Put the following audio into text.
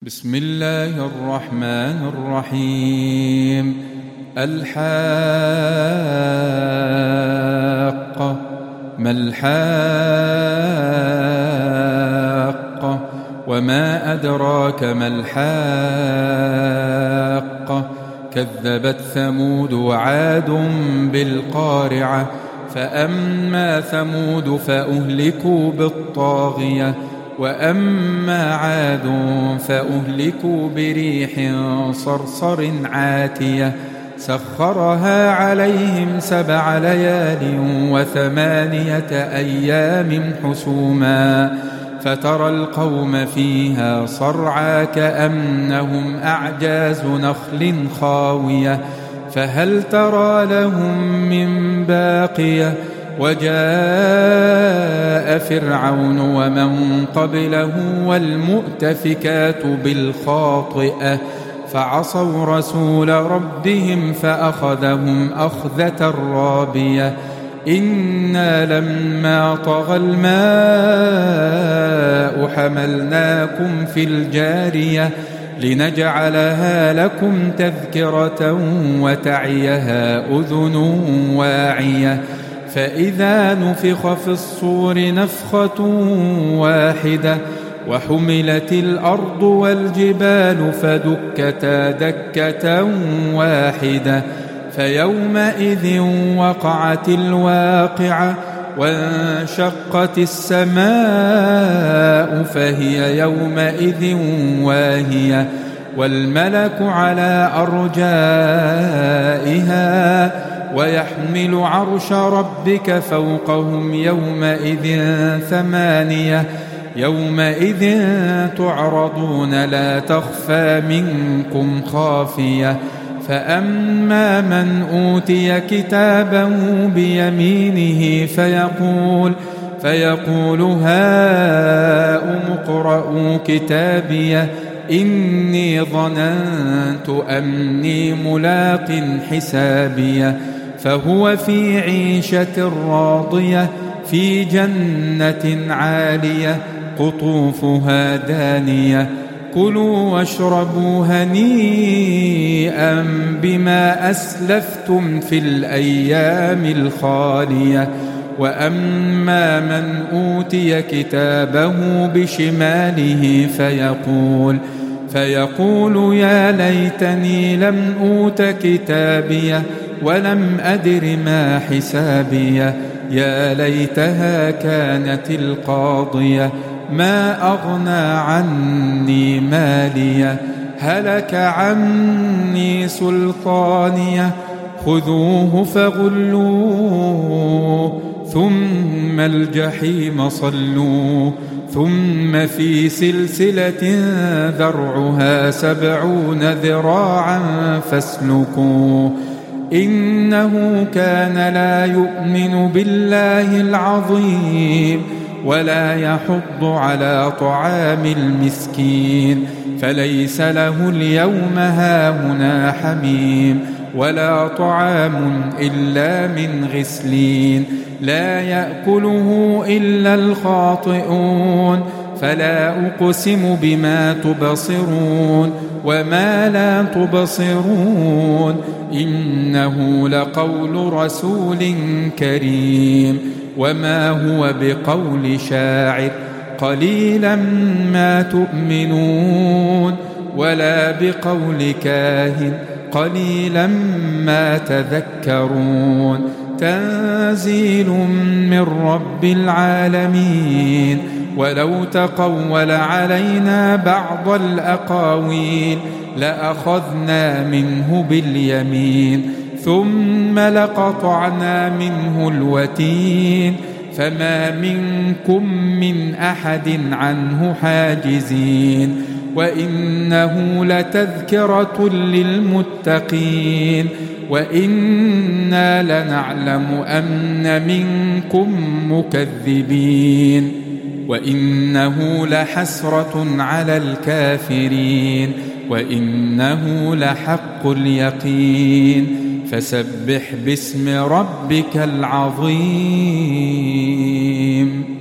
بسم الله الرحمن الرحيم. الحاقة. ما الحاقة؟ وما أدراك ما الحاقة؟ كذبت ثمود وعاد بالقارعة. فأما ثمود فأهلكوا بالطاغية، وأما عاد فأهلكوا بريح صرصر عاتية سخرها عليهم 7 ليال و8 أيام حسوما، فترى القوم فيها صرعى كأنهم أعجاز نخل خاوية، فهل ترى لهم من باقية؟ وجاء فرعون ومن قبله والمؤتفكات بالخاطئة فعصوا رسول ربهم فأخذهم أخذة رابية. إنا لما طغى الماء حملناكم في الجارية لنجعلها لكم تذكرة وتعيها أذن واعية. فإذا نفخ في الصور نفخة واحدة وحملت الأرض والجبال فدكتا دكة واحدة، فيومئذ وقعت الواقعة وانشقت السماء فهي يومئذ واهية، والملك على أرجائها ويحمل عرش ربك فوقهم يومئذ 8. يومئذ تعرضون لا تخفى منكم خافية. فأما من أوتي كتابه بيمينه فيقول هاؤم اقرءوا كتابيه إني ظننت أني ملاق حسابيه. فهو في عيشة راضية في جنة عالية قطوفها دانية. كلوا واشربوا هنيئا بما أسلفتم في الأيام الخالية. وأما من أوتي كتابه بشماله فيقول يا ليتني لم أوت كتابيه ولم أدر ما حسابيه. يا ليتها كانت القاضية ما أغنى عني ماليه هلك عني سلطانيه. خذوه فغلوه ثم الجحيم صلوه ثم في سلسلة ذرعها 70 ذراعا فاسلكوه. إنه كان لا يؤمن بالله العظيم ولا يحض على طعام المسكين، فليس له اليوم هاهنا حميم ولا طعام إلا من غسلين لا يأكله إلا الخاطئون. فلا أقسم بما تبصرون وما لا تبصرون إنه لقول رسول كريم وما هو بقول شاعر قليلا ما تؤمنون ولا بقول كاهن قليلا ما تذكرون. تنزيل من رب العالمين. ولو تقول علينا بعض الأقاويل لأخذنا منه باليمين ثم لقطعنا منه الوتين فما منكم من أحد عنه حاجزين. وإنه لتذكرة للمتقين وإنا لنعلم أن منكم مكذبين وإنه لحسرة على الكافرين وإنه لحق اليقين. فسبح باسم ربك العظيم.